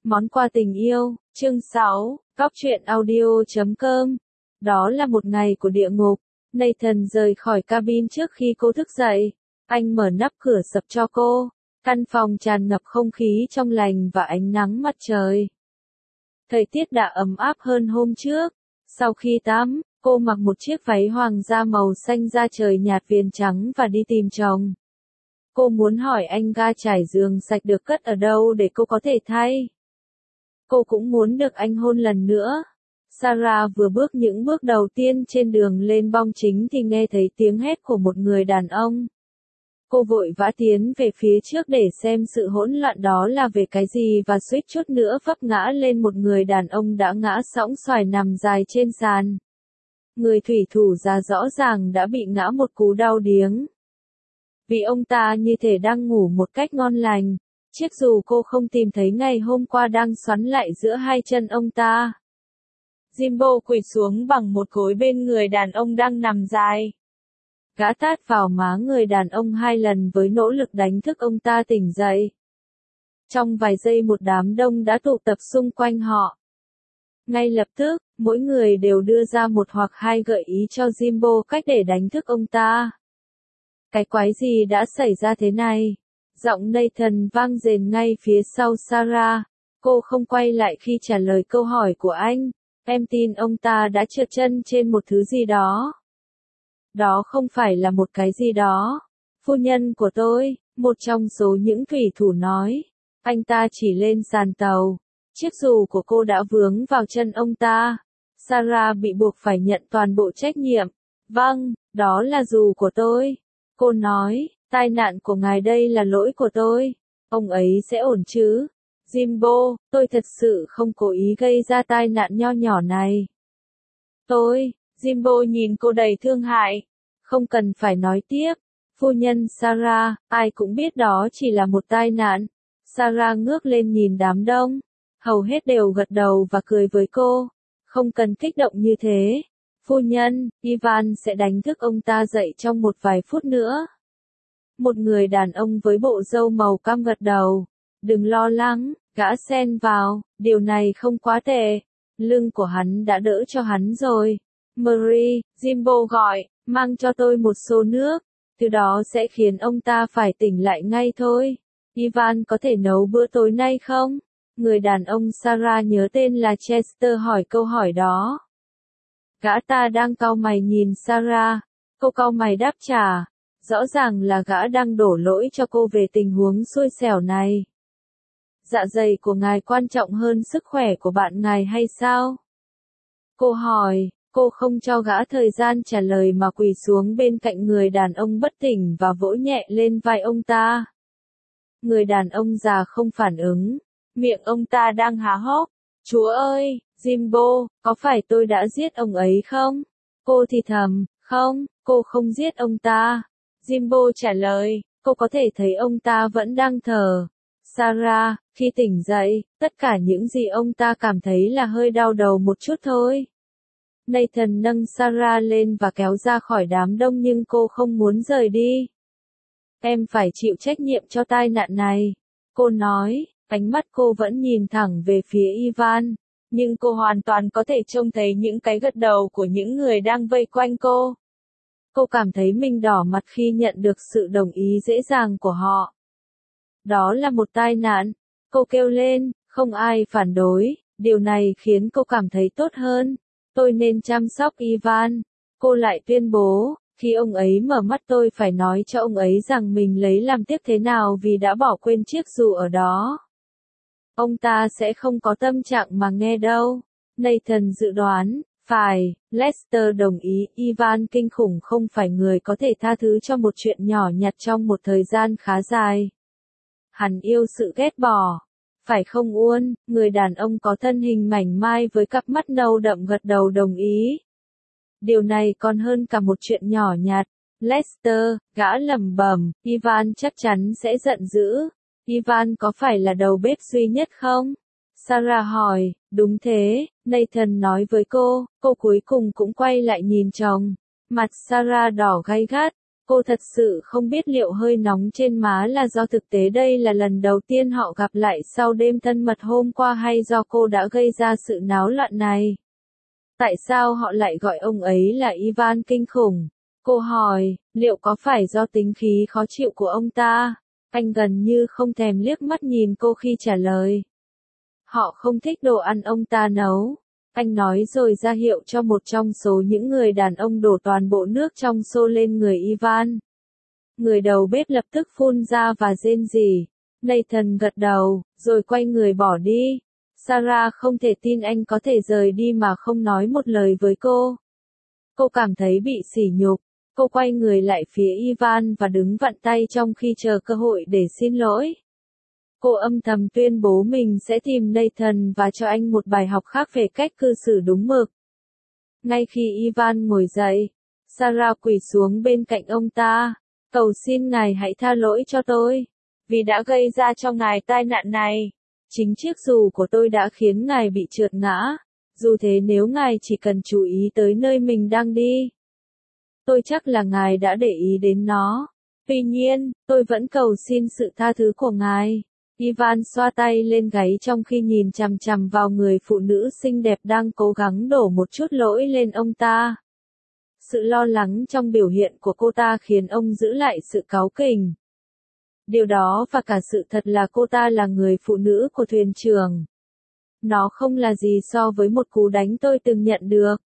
Món quà tình yêu, chương 6, Góc truyện audio.com. Đó là một ngày của địa ngục. Nathan rời khỏi cabin trước khi cô thức dậy. Anh mở nắp cửa sập cho cô. Căn phòng tràn ngập không khí trong lành và ánh nắng mặt trời. Thời tiết đã ấm áp hơn hôm trước. Sau khi tắm, cô mặc một chiếc váy hoàng gia màu xanh da trời nhạt viền trắng và đi tìm chồng. Cô muốn hỏi anh ga trải giường sạch được cất ở đâu để cô có thể thay. Cô cũng muốn được anh hôn lần nữa. Sarah vừa bước những bước đầu tiên trên đường lên bong chính thì nghe thấy tiếng hét của một người đàn ông. Cô vội vã tiến về phía trước để xem sự hỗn loạn đó là về cái gì và suýt chút nữa vấp ngã lên một người đàn ông đã ngã sõng soài nằm dài trên sàn. Người thủy thủ già rõ ràng đã bị ngã một cú đau điếng. Vì ông ta như thể đang ngủ một cách ngon lành. Chiếc dù cô không tìm thấy ngày hôm qua đang xoắn lại giữa hai chân ông ta. Jimbo quỳ xuống bằng một gối bên người đàn ông đang nằm dài. Gã tát vào má người đàn ông 2 lần với nỗ lực đánh thức ông ta tỉnh dậy. Trong vài giây một đám đông đã tụ tập xung quanh họ. Ngay lập tức, mỗi người đều đưa ra một hoặc 2 gợi ý cho Jimbo cách để đánh thức ông ta. Cái quái gì đã xảy ra thế này? Giọng Nathan vang rền ngay phía sau Sarah. Cô không quay lại khi trả lời câu hỏi của anh. Em tin ông ta đã trượt chân trên một thứ gì đó. Đó không phải là một cái gì đó. Phu nhân của tôi, một trong số những thủy thủ nói. Anh ta chỉ lên sàn tàu. Chiếc dù của cô đã vướng vào chân ông ta. Sarah bị buộc phải nhận toàn bộ trách nhiệm. Vâng, đó là dù của tôi. Cô nói, tai nạn của ngài đây là lỗi của tôi. Ông ấy sẽ ổn chứ? Jimbo, tôi thật sự không cố ý gây ra tai nạn nho nhỏ này. Jimbo nhìn cô đầy thương hại. Không cần phải nói tiếp. Phu nhân Sarah, ai cũng biết đó chỉ là một tai nạn. Sarah ngước lên nhìn đám đông. Hầu hết đều gật đầu và cười với cô. Không cần kích động như thế. Phu nhân, Ivan sẽ đánh thức ông ta dậy trong một vài phút nữa. Một người đàn ông với bộ râu màu cam gật đầu. Đừng lo lắng, gã xen vào, điều này không quá tệ. Lưng của hắn đã đỡ cho hắn rồi. Marie, Jimbo gọi, mang cho tôi một xô nước. Từ đó sẽ khiến ông ta phải tỉnh lại ngay thôi. Ivan có thể nấu bữa tối nay không? Người đàn ông Sarah nhớ tên là Chester hỏi câu hỏi đó. Gã ta đang cau mày nhìn Sarah. Cô cau mày đáp trả. Rõ ràng là gã đang đổ lỗi cho cô về tình huống xui xẻo này. Dạ dày của ngài quan trọng hơn sức khỏe của bạn ngài hay sao? Cô hỏi, cô không cho gã thời gian trả lời mà quỳ xuống bên cạnh người đàn ông bất tỉnh và vỗ nhẹ lên vai ông ta. Người đàn ông già không phản ứng. Miệng ông ta đang há hốc. Chúa ơi, Jimbo, có phải tôi đã giết ông ấy không? Cô thì thầm, không, cô không giết ông ta. Jimbo trả lời, cô có thể thấy ông ta vẫn đang thở. Sarah, khi tỉnh dậy, tất cả những gì ông ta cảm thấy là hơi đau đầu một chút thôi. Nathan nâng Sarah lên và kéo ra khỏi đám đông nhưng cô không muốn rời đi. Em phải chịu trách nhiệm cho tai nạn này. Cô nói, ánh mắt cô vẫn nhìn thẳng về phía Ivan. Nhưng cô hoàn toàn có thể trông thấy những cái gật đầu của những người đang vây quanh cô. Cô cảm thấy mình đỏ mặt khi nhận được sự đồng ý dễ dàng của họ. Đó là một tai nạn. Cô kêu lên, không ai phản đối. Điều này khiến cô cảm thấy tốt hơn. Tôi nên chăm sóc Ivan. Cô lại tuyên bố, khi ông ấy mở mắt tôi phải nói cho ông ấy rằng mình lấy làm tiếc thế nào vì đã bỏ quên chiếc dù ở đó. Ông ta sẽ không có tâm trạng mà nghe đâu. Nathan dự đoán, phải, Lester đồng ý, Ivan kinh khủng không phải người có thể tha thứ cho một chuyện nhỏ nhặt trong một thời gian khá dài. Hắn yêu sự ghét bỏ. Phải không Uôn, người đàn ông có thân hình mảnh mai với cặp mắt nâu đậm gật đầu đồng ý. Điều này còn hơn cả một chuyện nhỏ nhặt. Lester, gã lẩm bẩm, Ivan chắc chắn sẽ giận dữ. Ivan có phải là đầu bếp duy nhất không? Sarah hỏi, đúng thế, Nathan nói với cô cuối cùng cũng quay lại nhìn chồng. Mặt Sarah đỏ gay gắt, Cô thật sự không biết liệu hơi nóng trên má là do thực tế đây là lần đầu tiên họ gặp lại sau đêm thân mật hôm qua hay do cô đã gây ra sự náo loạn này. Tại sao họ lại gọi ông ấy là Ivan kinh khủng? Cô hỏi, liệu có phải do tính khí khó chịu của ông ta? Anh gần như không thèm liếc mắt nhìn cô khi trả lời. Họ không thích đồ ăn ông ta nấu. Anh nói rồi ra hiệu cho một trong số những người đàn ông đổ toàn bộ nước trong xô lên người Ivan. Người đầu bếp lập tức phun ra và rên rỉ. Nathan gật đầu, rồi quay người bỏ đi. Sarah không thể tin anh có thể rời đi mà không nói một lời với cô. Cô cảm thấy bị sỉ nhục. Cô quay người lại phía Ivan và đứng vặn tay trong khi chờ cơ hội để xin lỗi. Cô âm thầm tuyên bố mình sẽ tìm Nathan và cho anh một bài học khác về cách cư xử đúng mực. Ngay khi Ivan ngồi dậy, Sarah quỳ xuống bên cạnh ông ta. Cầu xin ngài hãy tha lỗi cho tôi, vì đã gây ra cho ngài tai nạn này. Chính chiếc dù của tôi đã khiến ngài bị trượt ngã. Dù thế nếu ngài chỉ cần chú ý tới nơi mình đang đi, tôi chắc là ngài đã để ý đến nó. Tuy nhiên, tôi vẫn cầu xin sự tha thứ của ngài. Ivan xoa tay lên gáy trong khi nhìn chằm chằm vào người phụ nữ xinh đẹp đang cố gắng đổ một chút lỗi lên ông ta. Sự lo lắng trong biểu hiện của cô ta khiến ông giữ lại sự cáu kỉnh. Điều đó và cả sự thật là cô ta là người phụ nữ của thuyền trưởng. Nó không là gì so với một cú đánh tôi từng nhận được.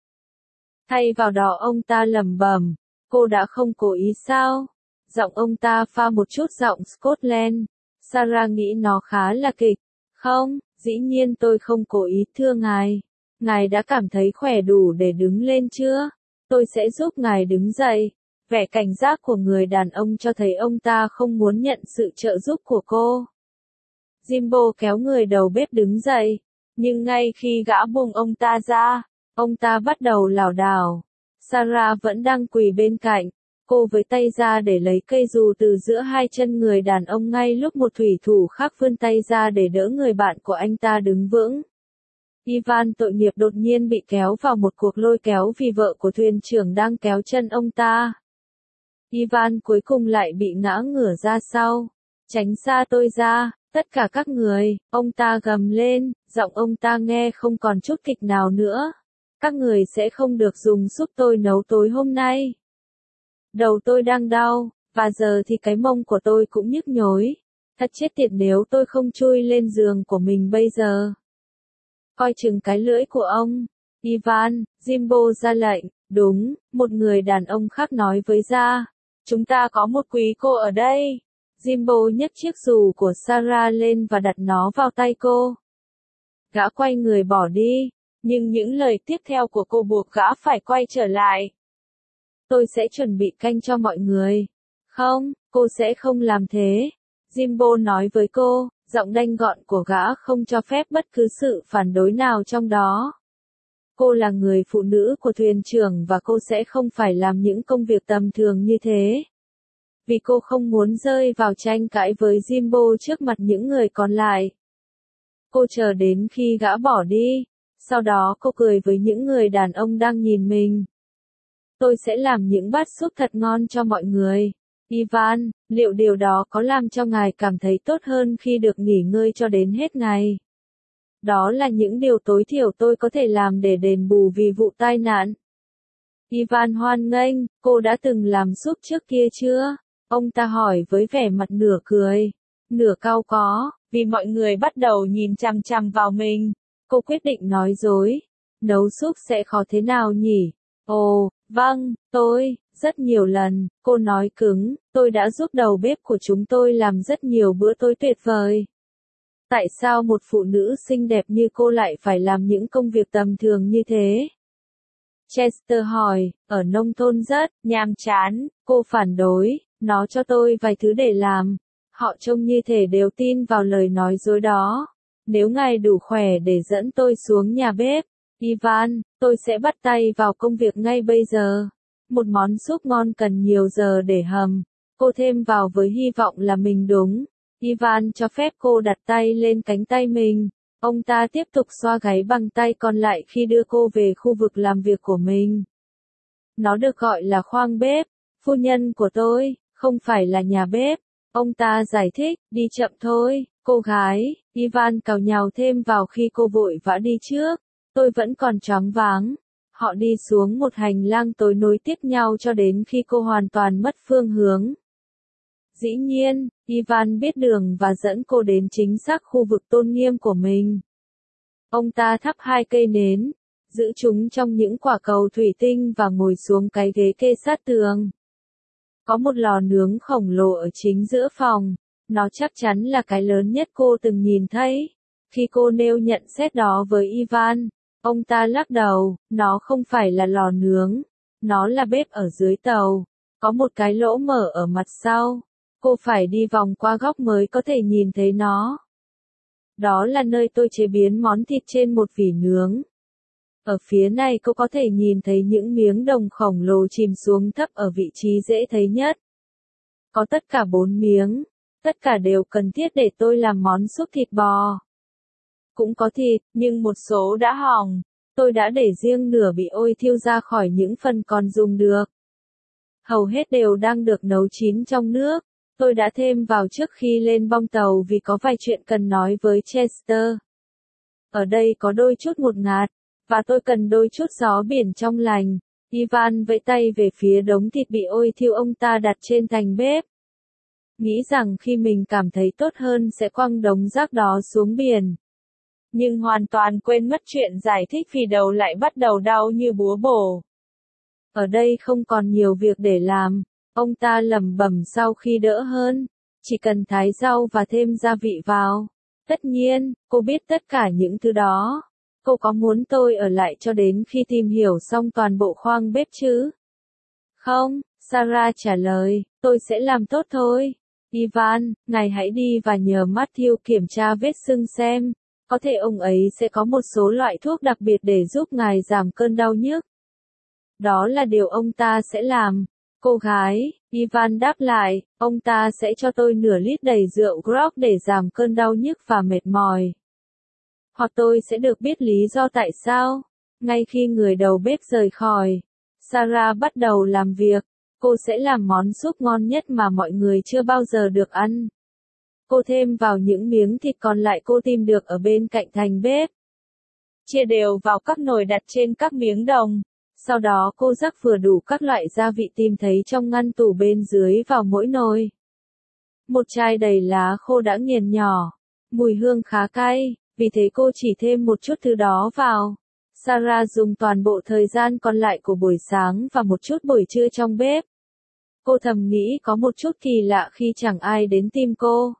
Thay vào đó ông ta lẩm bẩm, cô đã không cố ý sao? Giọng ông ta pha một chút giọng Scotland. Sarah nghĩ nó khá là kịch. Không, dĩ nhiên tôi không cố ý thưa ngài. Ngài đã cảm thấy khỏe đủ để đứng lên chưa? Tôi sẽ giúp ngài đứng dậy. Vẻ cảnh giác của người đàn ông cho thấy ông ta không muốn nhận sự trợ giúp của cô. Jimbo kéo người đầu bếp đứng dậy. Nhưng ngay khi gã buông ông ta ra, ông ta bắt đầu lảo đảo. Sarah vẫn đang quỳ bên cạnh. Cô với tay ra để lấy cây dù từ giữa hai chân người đàn ông ngay lúc một thủy thủ khác vươn tay ra để đỡ người bạn của anh ta đứng vững. Ivan tội nghiệp đột nhiên bị kéo vào một cuộc lôi kéo vì vợ của thuyền trưởng đang kéo chân ông ta. Ivan cuối cùng lại bị ngã ngửa ra sau. Tránh xa tôi ra, tất cả các người, ông ta gầm lên, giọng ông ta nghe không còn chút kịch nào nữa. Các người sẽ không được dùng giúp tôi nấu tối hôm nay. Đầu tôi đang đau, và giờ thì cái mông của tôi cũng nhức nhối. Thật chết tiệt nếu tôi không chui lên giường của mình bây giờ. Coi chừng cái lưỡi của ông. Ivan, Jimbo ra lệnh. Đúng, một người đàn ông khác nói với Ra. Chúng ta có một quý cô ở đây. Jimbo nhấc chiếc dù của Sarah lên và đặt nó vào tay cô. Gã quay người bỏ đi, nhưng những lời tiếp theo của cô buộc gã phải quay trở lại. Tôi sẽ chuẩn bị canh cho mọi người. Không, cô sẽ không làm thế. Jimbo nói với cô, giọng đanh gọn của gã không cho phép bất cứ sự phản đối nào trong đó. Cô là người phụ nữ của thuyền trưởng và cô sẽ không phải làm những công việc tầm thường như thế. Vì cô không muốn rơi vào tranh cãi với Jimbo trước mặt những người còn lại. Cô chờ đến khi gã bỏ đi. Sau đó cô cười với những người đàn ông đang nhìn mình. Tôi sẽ làm những bát súp thật ngon cho mọi người. Ivan, liệu điều đó có làm cho ngài cảm thấy tốt hơn khi được nghỉ ngơi cho đến hết ngày? Đó là những điều tối thiểu tôi có thể làm để đền bù vì vụ tai nạn. Ivan hoan nghênh, cô đã từng làm súp trước kia chưa? Ông ta hỏi với vẻ mặt nửa cười, nửa cau có, vì mọi người bắt đầu nhìn chằm chằm vào mình. Cô quyết định nói dối. Nấu súp sẽ khó thế nào nhỉ? Ồ, vâng, rất nhiều lần, cô nói cứng, tôi đã giúp đầu bếp của chúng tôi làm rất nhiều bữa tối tuyệt vời. Tại sao một phụ nữ xinh đẹp như cô lại phải làm những công việc tầm thường như thế? Chester hỏi, ở nông thôn rất nhàm chán, cô phản đối, nó cho tôi vài thứ để làm. Họ trông như thể đều tin vào lời nói dối đó. Nếu ngài đủ khỏe để dẫn tôi xuống nhà bếp, Ivan, tôi sẽ bắt tay vào công việc ngay bây giờ. Một món súp ngon cần nhiều giờ để hầm. Cô thêm vào với hy vọng là mình đúng. Ivan cho phép cô đặt tay lên cánh tay mình. Ông ta tiếp tục xoa gáy bằng tay còn lại khi đưa cô về khu vực làm việc của mình. Nó được gọi là khoang bếp. Phu nhân của tôi, không phải là nhà bếp. Ông ta giải thích, đi chậm thôi, cô gái. Ivan cào nhào thêm vào khi cô vội vã đi trước. Tôi vẫn còn choáng váng. Họ đi xuống một hành lang tối nối tiếp nhau cho đến khi cô hoàn toàn mất phương hướng. Dĩ nhiên, Ivan biết đường và dẫn cô đến chính xác khu vực tôn nghiêm của mình. Ông ta thắp 2 cây nến, giữ chúng trong những quả cầu thủy tinh và ngồi xuống cái ghế kê sát tường. Có một lò nướng khổng lồ ở chính giữa phòng, nó chắc chắn là cái lớn nhất cô từng nhìn thấy. Khi cô nêu nhận xét đó với Ivan, ông ta lắc đầu, nó không phải là lò nướng, nó là bếp ở dưới tàu, có một cái lỗ mở ở mặt sau, cô phải đi vòng qua góc mới có thể nhìn thấy nó. Đó là nơi tôi chế biến món thịt trên một vỉ nướng. Ở phía này cô có thể nhìn thấy những miếng đồng khổng lồ chìm xuống thấp ở vị trí dễ thấy nhất. Có tất cả 4 miếng, tất cả đều cần thiết để tôi làm món súp thịt bò. Cũng có thịt, nhưng một số đã hỏng, tôi đã để riêng nửa bị ôi thiêu ra khỏi những phần còn dùng được. Hầu hết đều đang được nấu chín trong nước, tôi đã thêm vào trước khi lên bong tàu vì có vài chuyện cần nói với Chester. Ở đây có đôi chút ngột ngạt, và tôi cần đôi chút gió biển trong lành. Ivan vẫy tay về phía đống thịt bị ôi thiêu ông ta đặt trên thành bếp. Nghĩ rằng khi mình cảm thấy tốt hơn sẽ quăng đống rác đó xuống biển. Nhưng hoàn toàn quên mất chuyện giải thích vì đầu lại bắt đầu đau như búa bổ. Ở đây không còn nhiều việc để làm, ông ta lẩm bẩm sau khi đỡ hơn. Chỉ cần thái rau và thêm gia vị vào. Tất nhiên, cô biết tất cả những thứ đó. Cô có muốn tôi ở lại cho đến khi tìm hiểu xong toàn bộ khoang bếp chứ? Không, Sarah trả lời, tôi sẽ làm tốt thôi. Ivan, ngài hãy đi và nhờ Matthew kiểm tra vết sưng xem. Có thể ông ấy sẽ có một số loại thuốc đặc biệt để giúp ngài giảm cơn đau nhức. Đó là điều ông ta sẽ làm. Cô gái, Ivan đáp lại, ông ta sẽ cho tôi nửa lít đầy rượu grog để giảm cơn đau nhức và mệt mỏi. Hoặc tôi sẽ được biết lý do tại sao. Ngay khi người đầu bếp rời khỏi, Sarah bắt đầu làm việc. Cô sẽ làm món súp ngon nhất mà mọi người chưa bao giờ được ăn. Cô thêm vào những miếng thịt còn lại cô tìm được ở bên cạnh thành bếp. Chia đều vào các nồi đặt trên các miếng đồng. Sau đó cô rắc vừa đủ các loại gia vị tìm thấy trong ngăn tủ bên dưới vào mỗi nồi. Một chai đầy lá khô đã nghiền nhỏ. Mùi hương khá cay, vì thế cô chỉ thêm một chút thứ đó vào. Sarah dùng toàn bộ thời gian còn lại của buổi sáng và một chút buổi trưa trong bếp. Cô thầm nghĩ có một chút kỳ lạ khi chẳng ai đến tìm cô.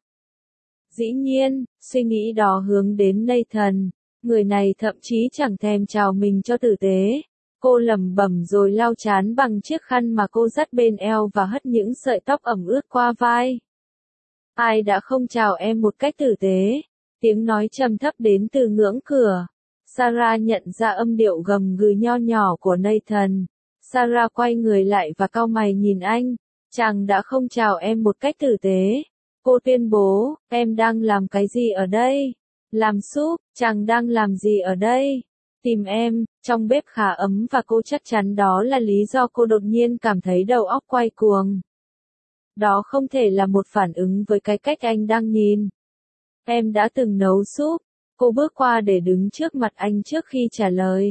Dĩ nhiên, suy nghĩ đó hướng đến Nathan. Người này thậm chí chẳng thèm chào mình cho tử tế. Cô lẩm bẩm rồi lau trán bằng chiếc khăn mà cô dắt bên eo và hất những sợi tóc ẩm ướt qua vai. Ai đã không chào em một cách tử tế? Tiếng nói trầm thấp đến từ ngưỡng cửa. Sarah nhận ra âm điệu gầm gừ nho nhỏ của Nathan. Sarah quay người lại và cau mày nhìn anh. Chàng đã không chào em một cách tử tế. Cô tuyên bố, em đang làm cái gì ở đây? Làm súp, chàng đang làm gì ở đây? Tìm em, trong bếp khá ấm và cô chắc chắn đó là lý do cô đột nhiên cảm thấy đầu óc quay cuồng. Đó không thể là một phản ứng với cái cách anh đang nhìn. Em đã từng nấu súp. Cô bước qua để đứng trước mặt anh trước khi trả lời.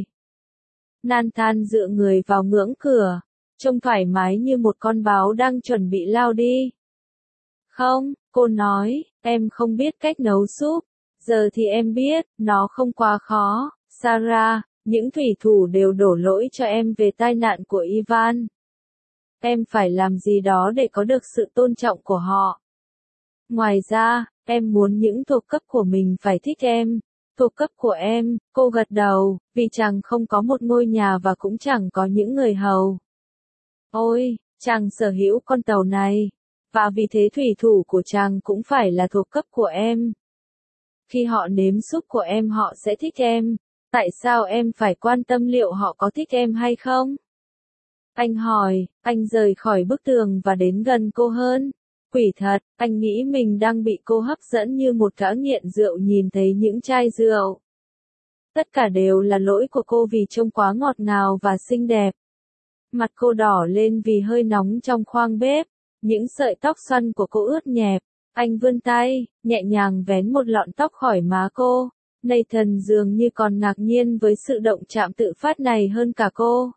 Nathan dựa người vào ngưỡng cửa, trông thoải mái như một con báo đang chuẩn bị lao đi. Không, cô nói, em không biết cách nấu súp. Giờ thì em biết, nó không quá khó. Sarah, những thủy thủ đều đổ lỗi cho em về tai nạn của Ivan. Em phải làm gì đó để có được sự tôn trọng của họ. Ngoài ra, em muốn những thuộc cấp của mình phải thích em. Thuộc cấp của em, cô gật đầu, vì chàng không có một ngôi nhà và cũng chẳng có những người hầu. Ôi, chàng sở hữu con tàu này. Và vì thế thủy thủ của chàng cũng phải là thuộc cấp của em. Khi họ nếm súp của em họ sẽ thích em. Tại sao em phải quan tâm liệu họ có thích em hay không? Anh hỏi, anh rời khỏi bức tường và đến gần cô hơn. Quỷ thật, anh nghĩ mình đang bị cô hấp dẫn như một gã nghiện rượu nhìn thấy những chai rượu. Tất cả đều là lỗi của cô vì trông quá ngọt ngào và xinh đẹp. Mặt cô đỏ lên vì hơi nóng trong khoang bếp. Những sợi tóc xoăn của cô ướt nhẹp. Anh vươn tay, nhẹ nhàng vén một lọn tóc khỏi má cô. Nathan dường như còn ngạc nhiên với sự động chạm tự phát này hơn cả cô.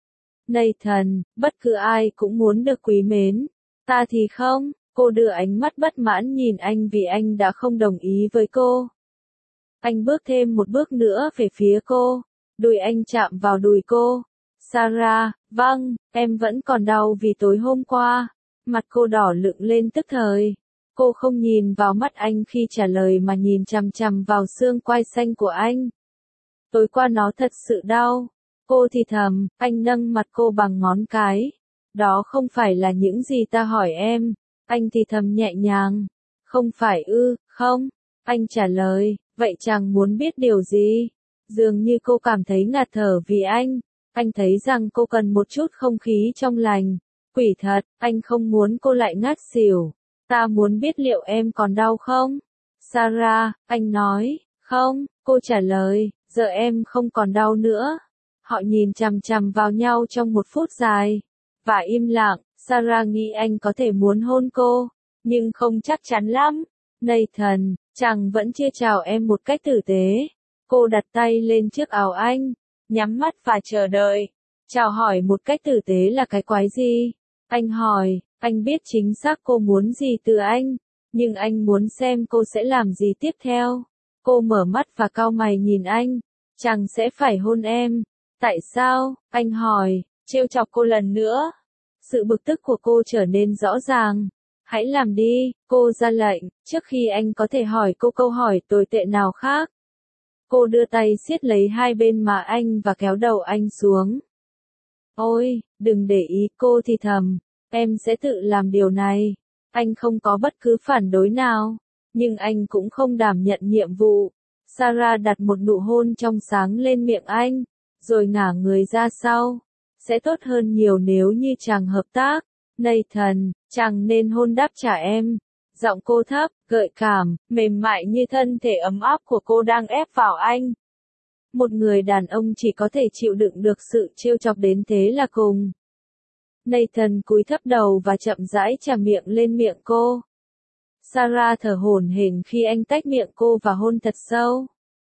Nathan, bất cứ ai cũng muốn được quý mến. Ta thì không, cô đưa ánh mắt bất mãn nhìn anh vì anh đã không đồng ý với cô. Anh bước thêm một bước nữa về phía cô. Đùi anh chạm vào đùi cô. Sarah, vâng, em vẫn còn đau vì tối hôm qua. Mặt cô đỏ lựng lên tức thời. Cô không nhìn vào mắt anh khi trả lời mà nhìn chằm chằm vào xương quai xanh của anh. Tối qua nó thật sự đau. Cô thì thầm, anh nâng mặt cô bằng ngón cái. Đó không phải là những gì ta hỏi em. Anh thì thầm nhẹ nhàng. Không phải ư, không. Anh trả lời, vậy chàng muốn biết điều gì? Dường như cô cảm thấy ngạt thở vì anh. Anh thấy rằng cô cần một chút không khí trong lành. Quỷ thật, anh không muốn cô lại ngất xỉu. Ta muốn biết liệu em còn đau không? Sarah, anh nói, không, cô trả lời, giờ em không còn đau nữa. Họ nhìn chằm chằm vào nhau trong một phút dài. Và im lặng, Sarah nghĩ anh có thể muốn hôn cô, nhưng không chắc chắn lắm. Nathan, chàng vẫn chưa chào em một cách tử tế. Cô đặt tay lên chiếc áo anh, nhắm mắt và chờ đợi. Chào hỏi một cách tử tế là cái quái gì? Anh hỏi, anh biết chính xác cô muốn gì từ anh, nhưng anh muốn xem cô sẽ làm gì tiếp theo. Cô mở mắt và cau mày nhìn anh. Chàng sẽ phải hôn em. Tại sao? Anh hỏi, trêu chọc cô lần nữa. Sự bực tức của cô trở nên rõ ràng. Hãy làm đi, cô ra lệnh, trước khi anh có thể hỏi cô câu hỏi tồi tệ nào khác. Cô đưa tay siết lấy hai bên má anh và kéo đầu anh xuống. Ôi, đừng để ý, cô thì thầm. Em sẽ tự làm điều này. Anh không có bất cứ phản đối nào. Nhưng anh cũng không đảm nhận nhiệm vụ. Sarah đặt một nụ hôn trong sáng lên miệng anh. Rồi ngả người ra sau. Sẽ tốt hơn nhiều nếu như chàng hợp tác. Nathan, chàng nên hôn đáp trả em. Giọng cô thấp, gợi cảm, mềm mại như thân thể ấm áp của cô đang ép vào anh. Một người đàn ông chỉ có thể chịu đựng được sự trêu chọc đến thế là cùng. Nathan cúi thấp đầu và chậm rãi chà miệng lên miệng cô. Sarah thở hổn hển khi anh tách miệng cô và hôn thật sâu.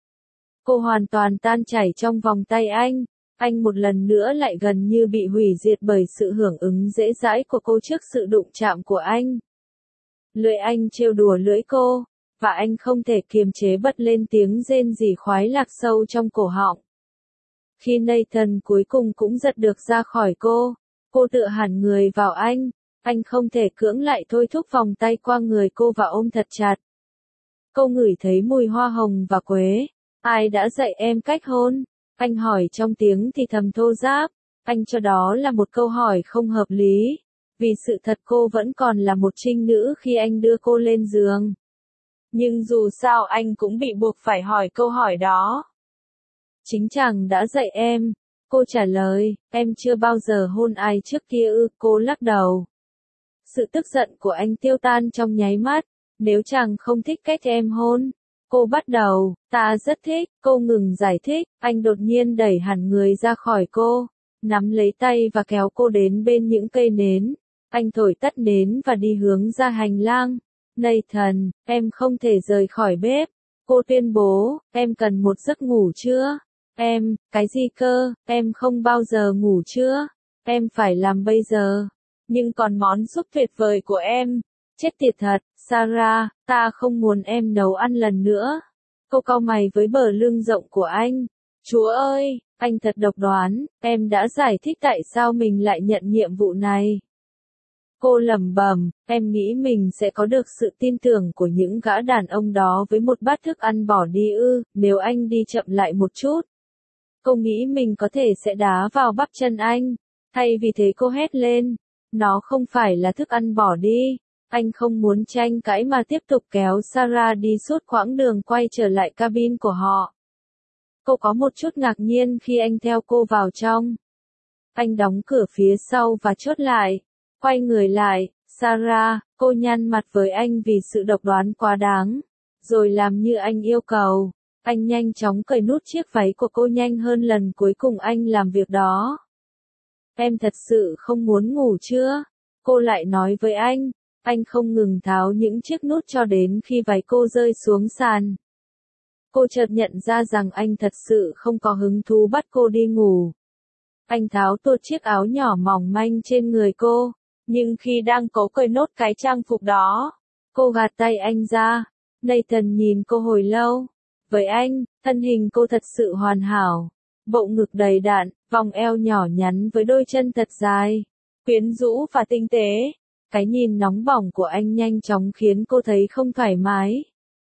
Cô hoàn toàn tan chảy trong vòng tay anh. Anh một lần nữa lại gần như bị hủy diệt bởi sự hưởng ứng dễ dãi của cô trước sự đụng chạm của anh. Lưỡi anh trêu đùa lưỡi cô, và anh không thể kiềm chế bật lên tiếng rên rỉ khoái lạc sâu trong cổ họng. Khi Nathan cuối cùng cũng giật được ra khỏi cô tựa hẳn người vào anh không thể cưỡng lại thôi thúc vòng tay qua người cô và ôm thật chặt. Cô ngửi thấy mùi hoa hồng và quế. Ai đã dạy em cách hôn? Anh hỏi trong tiếng thì thầm thô ráp. Anh cho đó là một câu hỏi không hợp lý. Vì sự thật cô vẫn còn là một trinh nữ khi anh đưa cô lên giường. Nhưng dù sao anh cũng bị buộc phải hỏi câu hỏi đó. Chính chàng đã dạy em. Cô trả lời, em chưa bao giờ hôn ai trước kia ư, cô lắc đầu. Sự tức giận của anh tiêu tan trong nháy mắt. Nếu chàng không thích cách em hôn. Cô bắt đầu, ta rất thích, cô ngừng giải thích, anh đột nhiên đẩy hẳn người ra khỏi cô, nắm lấy tay và kéo cô đến bên những cây nến. Anh thổi tắt nến và đi hướng ra hành lang. Nathan, em không thể rời khỏi bếp. Cô tuyên bố, em cần một giấc ngủ chưa? Em, cái gì cơ, em không bao giờ ngủ chưa? Em phải làm bây giờ. Nhưng còn món súp tuyệt vời của em. Chết tiệt thật, Sarah, ta không muốn em nấu ăn lần nữa. Cô cau mày với bờ lưng rộng của anh. Chúa ơi, anh thật độc đoán, em đã giải thích tại sao mình lại nhận nhiệm vụ này. Cô lẩm bẩm, em nghĩ mình sẽ có được sự tin tưởng của những gã đàn ông đó với một bát thức ăn bỏ đi ư, nếu anh đi chậm lại một chút. Cô nghĩ mình có thể sẽ đá vào bắp chân anh. Thay vì thế cô hét lên. Nó không phải là thức ăn bỏ đi. Anh không muốn tranh cãi mà tiếp tục kéo Sarah đi suốt quãng đường quay trở lại cabin của họ. Cô có một chút ngạc nhiên khi anh theo cô vào trong. Anh đóng cửa phía sau và chốt lại. Quay người lại, Sarah, cô nhăn mặt với anh vì sự độc đoán quá đáng. Rồi làm như anh yêu cầu. Anh nhanh chóng cởi nút chiếc váy của cô nhanh hơn lần cuối cùng anh làm việc đó. Em thật sự không muốn ngủ chưa? Cô lại nói với anh không ngừng tháo những chiếc nút cho đến khi váy cô rơi xuống sàn. Cô chợt nhận ra rằng anh thật sự không có hứng thú bắt cô đi ngủ. Anh tháo tuột chiếc áo nhỏ mỏng manh trên người cô, nhưng khi đang cố cởi nốt cái trang phục đó, cô gạt tay anh ra. Nathan nhìn cô hồi lâu. Với anh, thân hình cô thật sự hoàn hảo. Bộ ngực đầy đặn, vòng eo nhỏ nhắn với đôi chân thật dài, quyến rũ và tinh tế. Cái nhìn nóng bỏng của anh nhanh chóng khiến cô thấy không thoải mái.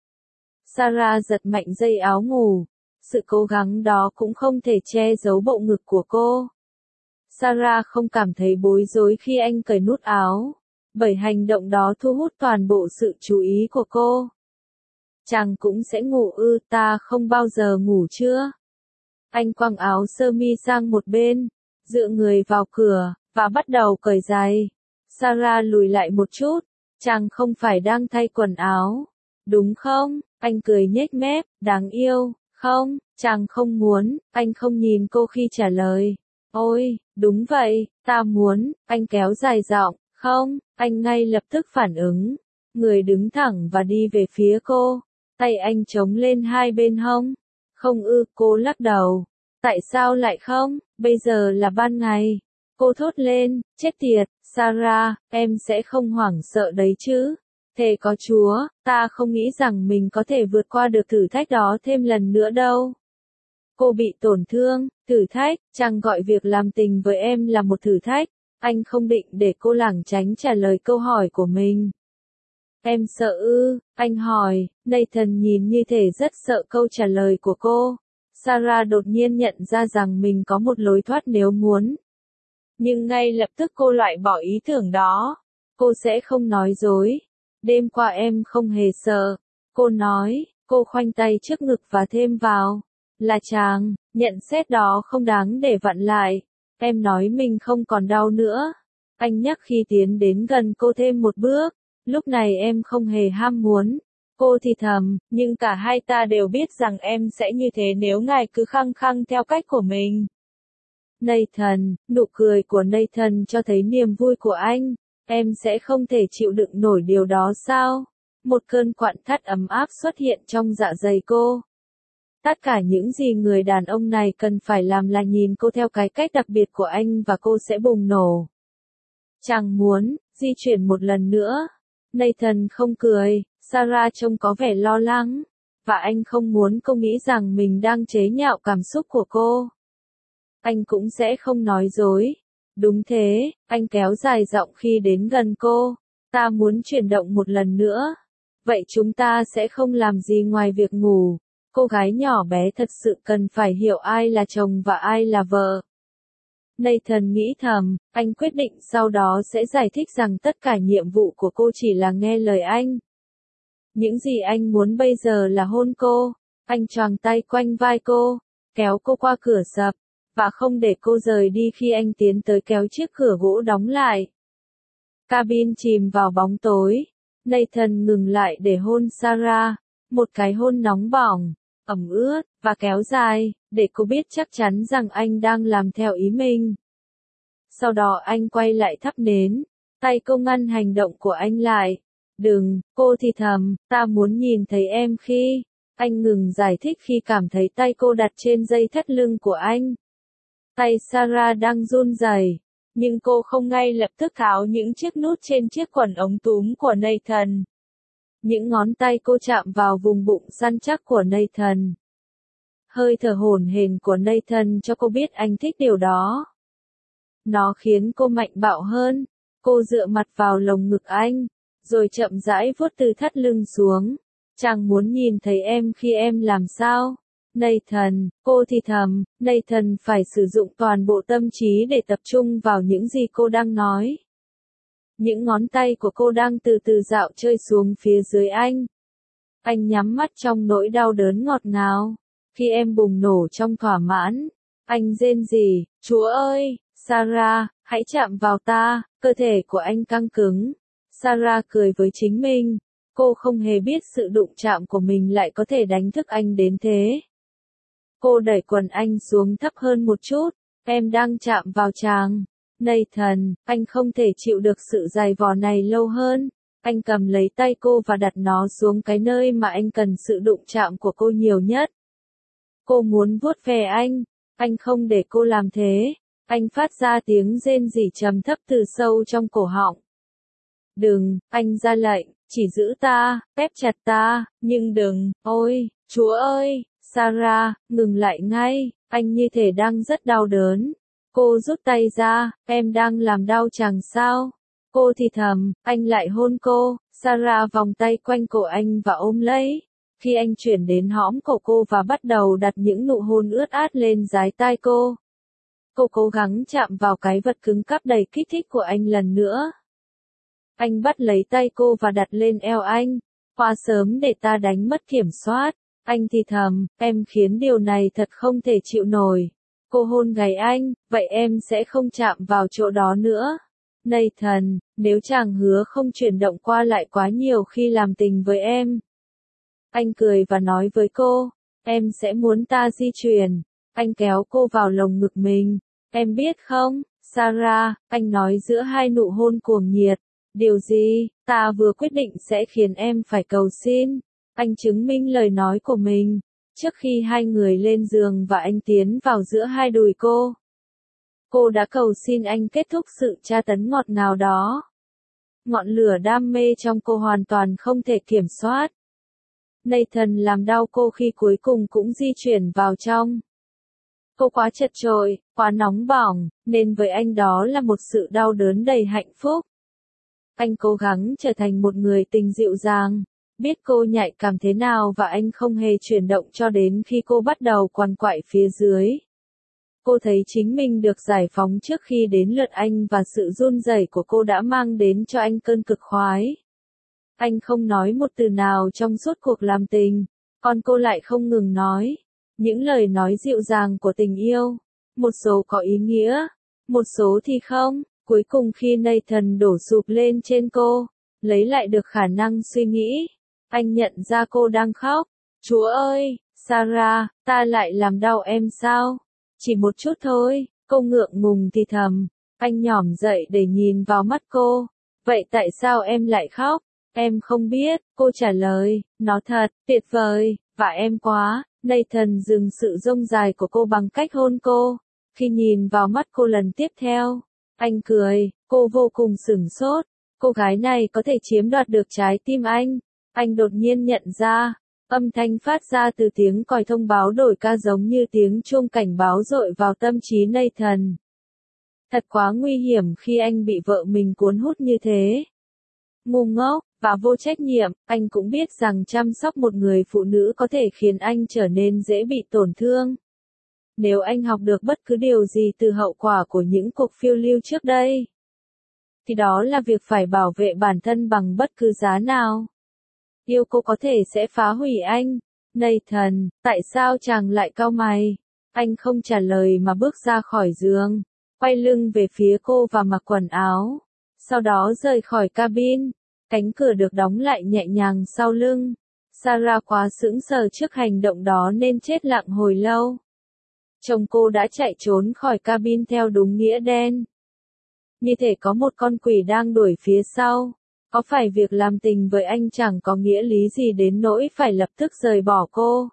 Sarah giật mạnh dây áo ngủ. Sự cố gắng đó cũng không thể che giấu bộ ngực của cô. Sarah không cảm thấy bối rối khi anh cởi nút áo, bởi hành động đó thu hút toàn bộ sự chú ý của cô. Chàng cũng sẽ ngủ ư? Ta không bao giờ ngủ chưa? Anh quăng áo sơ mi sang một bên, dựa người vào cửa, và bắt đầu cởi giày. Sarah lùi lại một chút. Chàng không phải đang thay quần áo, đúng không? Anh cười nhếch mép, đáng yêu, không? Chàng không muốn. Anh không nhìn cô khi trả lời. Ôi, đúng vậy, ta muốn. Anh kéo dài giọng. Không? Anh ngay lập tức phản ứng. Người đứng thẳng và đi về phía cô. Tay anh chống lên hai bên hông. Không ư? Cô lắc đầu. Tại sao lại không? Bây giờ là ban ngày. Cô thốt lên. Chết tiệt, Sarah, em sẽ không hoảng sợ đấy chứ? Thề có Chúa, ta không nghĩ rằng mình có thể vượt qua được thử thách đó thêm lần nữa đâu. Cô bị tổn thương. Thử thách? Chàng gọi việc làm tình với em là một thử thách. Anh không định để cô lảng tránh trả lời câu hỏi của mình. Em sợ ư? Anh hỏi. Nathan nhìn như thể rất sợ câu trả lời của cô. Sarah đột nhiên nhận ra rằng mình có một lối thoát nếu muốn. Nhưng ngay lập tức cô loại bỏ ý tưởng đó. Cô sẽ không nói dối. Đêm qua em không hề sợ. Cô nói. Cô khoanh tay trước ngực và thêm vào. Là chàng, nhận xét đó không đáng để vặn lại. Em nói mình không còn đau nữa. Anh nhắc khi tiến đến gần cô thêm một bước. Lúc này em không hề ham muốn. Cô thì thầm, nhưng cả hai ta đều biết rằng em sẽ như thế nếu ngài cứ khăng khăng theo cách của mình. Nathan, nụ cười của Nathan cho thấy niềm vui của anh. Em sẽ không thể chịu đựng nổi điều đó sao? Một cơn quặn thắt ấm áp xuất hiện trong dạ dày cô. Tất cả những gì người đàn ông này cần phải làm là nhìn cô theo cái cách đặc biệt của anh và cô sẽ bùng nổ. Chàng muốn di chuyển một lần nữa. Nathan không cười. Sarah trông có vẻ lo lắng. Và anh không muốn cô nghĩ rằng mình đang chế nhạo cảm xúc của cô. Anh cũng sẽ không nói dối. Đúng thế, anh kéo dài giọng khi đến gần cô. Ta muốn chuyển động một lần nữa. Vậy chúng ta sẽ không làm gì ngoài việc ngủ. Cô gái nhỏ bé thật sự cần phải hiểu ai là chồng và ai là vợ. Nathan nghĩ thầm, anh quyết định sau đó sẽ giải thích rằng tất cả nhiệm vụ của cô chỉ là nghe lời anh. Những gì anh muốn bây giờ là hôn cô. Anh choàng tay quanh vai cô, kéo cô qua cửa sập, và không để cô rời đi khi anh tiến tới kéo chiếc cửa gỗ đóng lại. Cabin chìm vào bóng tối. Nathan ngừng lại để hôn Sarah. Một cái hôn nóng bỏng, ẩm ướt, và kéo dài, để cô biết chắc chắn rằng anh đang làm theo ý mình. Sau đó anh quay lại thắp nến. Tay cô ngăn hành động của anh lại. Đừng, cô thì thầm, ta muốn nhìn thấy em khi. Anh ngừng giải thích khi cảm thấy tay cô đặt trên dây thắt lưng của anh. Tay Sarah đang run rẩy, nhưng cô không ngay lập tức tháo những chiếc nút trên chiếc quần ống túm của Nathan. Những ngón tay cô chạm vào vùng bụng săn chắc của Nathan. Hơi thở hổn hển của Nathan cho cô biết anh thích điều đó. Nó khiến cô mạnh bạo hơn. Cô dựa mặt vào lồng ngực anh, rồi chậm rãi vuốt từ thắt lưng xuống. Chàng muốn nhìn thấy em khi em làm sao? Nathan, cô thì thầm, Nathan phải sử dụng toàn bộ tâm trí để tập trung vào những gì cô đang nói. Những ngón tay của cô đang từ từ dạo chơi xuống phía dưới anh. Anh nhắm mắt trong nỗi đau đớn ngọt ngào. Khi em bùng nổ trong thỏa mãn, anh rên rỉ, Chúa ơi, Sarah, hãy chạm vào ta. Cơ thể của anh căng cứng. Sarah cười với chính mình. Cô không hề biết sự đụng chạm của mình lại có thể đánh thức anh đến thế. Cô đẩy quần anh xuống thấp hơn một chút. Em đang chạm vào chàng. Nathan, anh không thể chịu được sự giày vò này lâu hơn. Anh cầm lấy tay cô và đặt nó xuống cái nơi mà anh cần sự đụng chạm của cô nhiều nhất. Cô muốn vuốt ve anh không để cô làm thế. Anh phát ra tiếng rên rỉ trầm thấp từ sâu trong cổ họng. Đừng, anh ra lệnh, chỉ giữ ta, ép chặt ta, nhưng đừng, ôi, Chúa ơi, Sarah, ngừng lại ngay, anh như thể đang rất đau đớn. Cô rút tay ra, em đang làm đau chàng sao? Cô thì thầm, anh lại hôn cô, Sarah vòng tay quanh cổ anh và ôm lấy. Khi anh chuyển đến hõm cổ cô và bắt đầu đặt những nụ hôn ướt át lên dái tai cô. Cô cố gắng chạm vào cái vật cứng cáp đầy kích thích của anh lần nữa. Anh bắt lấy tay cô và đặt lên eo anh. Quá sớm để ta đánh mất kiểm soát. Anh thì thầm, em khiến điều này thật không thể chịu nổi. Cô hôn gáy anh, vậy em sẽ không chạm vào chỗ đó nữa. Nathan, nếu chàng hứa không chuyển động qua lại quá nhiều khi làm tình với em. Anh cười và nói với cô, em sẽ muốn ta di chuyển. Anh kéo cô vào lồng ngực mình. Em biết không, Sarah, anh nói giữa hai nụ hôn cuồng nhiệt. Điều gì, ta vừa quyết định sẽ khiến em phải cầu xin. Anh chứng minh lời nói của mình. Trước khi hai người lên giường và anh tiến vào giữa hai đùi cô. Cô đã cầu xin anh kết thúc sự tra tấn ngọt ngào đó. Ngọn lửa đam mê trong cô hoàn toàn không thể kiểm soát. Nathan làm đau cô khi cuối cùng cũng di chuyển vào trong. Cô quá chật chội, quá nóng bỏng, nên với anh đó là một sự đau đớn đầy hạnh phúc. Anh cố gắng trở thành một người tình dịu dàng, biết cô nhạy cảm thế nào và anh không hề chuyển động cho đến khi cô bắt đầu quằn quại phía dưới. Cô thấy chính mình được giải phóng trước khi đến lượt anh và sự run rẩy của cô đã mang đến cho anh cơn cực khoái. Anh không nói một từ nào trong suốt cuộc làm tình, còn cô lại không ngừng nói. Những lời nói dịu dàng của tình yêu, một số có ý nghĩa, một số thì không. Cuối cùng khi Nathan đổ sụp lên trên cô, lấy lại được khả năng suy nghĩ, anh nhận ra cô đang khóc. Chúa ơi, Sarah, ta lại làm đau em sao? Chỉ một chút thôi, cô ngượng ngùng thì thầm. Anh nhỏm dậy để nhìn vào mắt cô. Vậy tại sao em lại khóc? Em không biết, cô trả lời, nó thật, tuyệt vời, và em quá. Nathan dừng sự dông dài của cô bằng cách hôn cô. Khi nhìn vào mắt cô lần tiếp theo, anh cười, cô vô cùng sửng sốt. Cô gái này có thể chiếm đoạt được trái tim anh. Anh đột nhiên nhận ra, âm thanh phát ra từ tiếng còi thông báo đổi ca giống như tiếng chuông cảnh báo dội vào tâm trí Nathan. Thật quá nguy hiểm khi anh bị vợ mình cuốn hút như thế. Ngu ngốc, và vô trách nhiệm, anh cũng biết rằng chăm sóc một người phụ nữ có thể khiến anh trở nên dễ bị tổn thương. Nếu anh học được bất cứ điều gì từ hậu quả của những cuộc phiêu lưu trước đây, thì đó là việc phải bảo vệ bản thân bằng bất cứ giá nào. Yêu cô có thể sẽ phá hủy anh. Nathan, tại sao chàng lại cau mày? Anh không trả lời mà bước ra khỏi giường, quay lưng về phía cô và mặc quần áo. Sau đó rời khỏi cabin. Cánh cửa được đóng lại nhẹ nhàng sau lưng. Sarah quá sững sờ trước hành động đó nên chết lặng hồi lâu. Chồng cô đã chạy trốn khỏi cabin theo đúng nghĩa đen. Như thể có một con quỷ đang đuổi phía sau. Có phải việc làm tình với anh chẳng có nghĩa lý gì đến nỗi phải lập tức rời bỏ cô?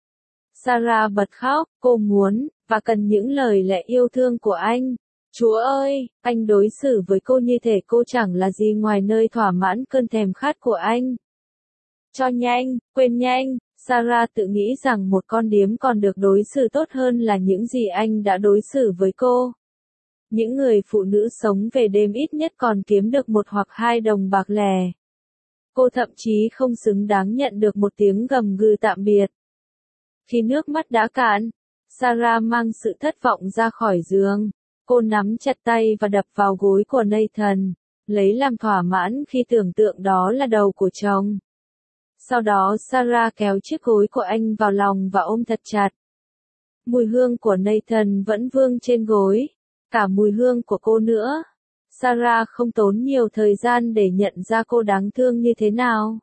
Sarah bật khóc, cô muốn, và cần những lời lẽ yêu thương của anh. Chúa ơi, anh đối xử với cô như thể cô chẳng là gì ngoài nơi thỏa mãn cơn thèm khát của anh. Cho nhanh, quên nhanh, Sarah tự nghĩ rằng một con điếm còn được đối xử tốt hơn là những gì anh đã đối xử với cô. Những người phụ nữ sống về đêm ít nhất còn kiếm được 1 hoặc 2 đồng bạc lẻ. Cô thậm chí không xứng đáng nhận được một tiếng gầm gừ tạm biệt. Khi nước mắt đã cạn, Sarah mang sự thất vọng ra khỏi giường. Cô nắm chặt tay và đập vào gối của Nathan, lấy làm thỏa mãn khi tưởng tượng đó là đầu của chồng. Sau đó Sarah kéo chiếc gối của anh vào lòng và ôm thật chặt. Mùi hương của Nathan vẫn vương trên gối, cả mùi hương của cô nữa. Sarah không tốn nhiều thời gian để nhận ra cô đáng thương như thế nào.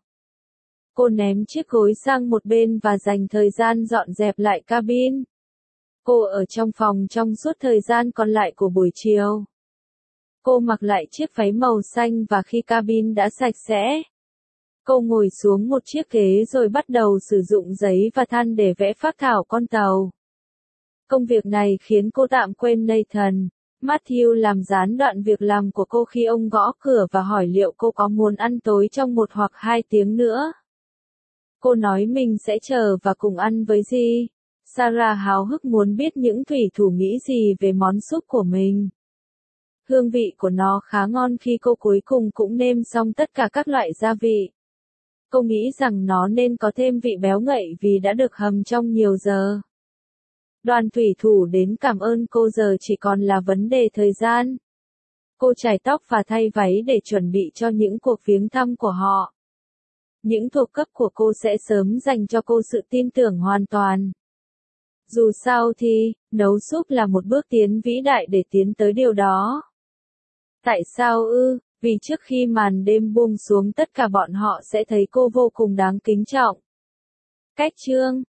Cô ném chiếc gối sang một bên và dành thời gian dọn dẹp lại cabin. Cô ở trong phòng trong suốt thời gian còn lại của buổi chiều. Cô mặc lại chiếc váy màu xanh và khi cabin đã sạch sẽ, cô ngồi xuống một chiếc ghế rồi bắt đầu sử dụng giấy và than để vẽ phác thảo con tàu. Công việc này khiến cô tạm quên Nathan. Matthew làm gián đoạn việc làm của cô khi ông gõ cửa và hỏi liệu cô có muốn ăn tối trong 1 hoặc 2 tiếng nữa. Cô nói mình sẽ chờ và cùng ăn với gì. Sarah háo hức muốn biết những thủy thủ nghĩ gì về món súp của mình. Hương vị của nó khá ngon khi cô cuối cùng cũng nêm xong tất cả các loại gia vị. Cô nghĩ rằng nó nên có thêm vị béo ngậy vì đã được hầm trong nhiều giờ. Đoàn thủy thủ đến cảm ơn cô giờ chỉ còn là vấn đề thời gian. Cô chải tóc và thay váy để chuẩn bị cho những cuộc viếng thăm của họ. Những thuộc cấp của cô sẽ sớm dành cho cô sự tin tưởng hoàn toàn. Dù sao thì, nấu súp là một bước tiến vĩ đại để tiến tới điều đó. Tại sao ư? Vì trước khi màn đêm buông xuống tất cả bọn họ sẽ thấy cô vô cùng đáng kính trọng. Cách chương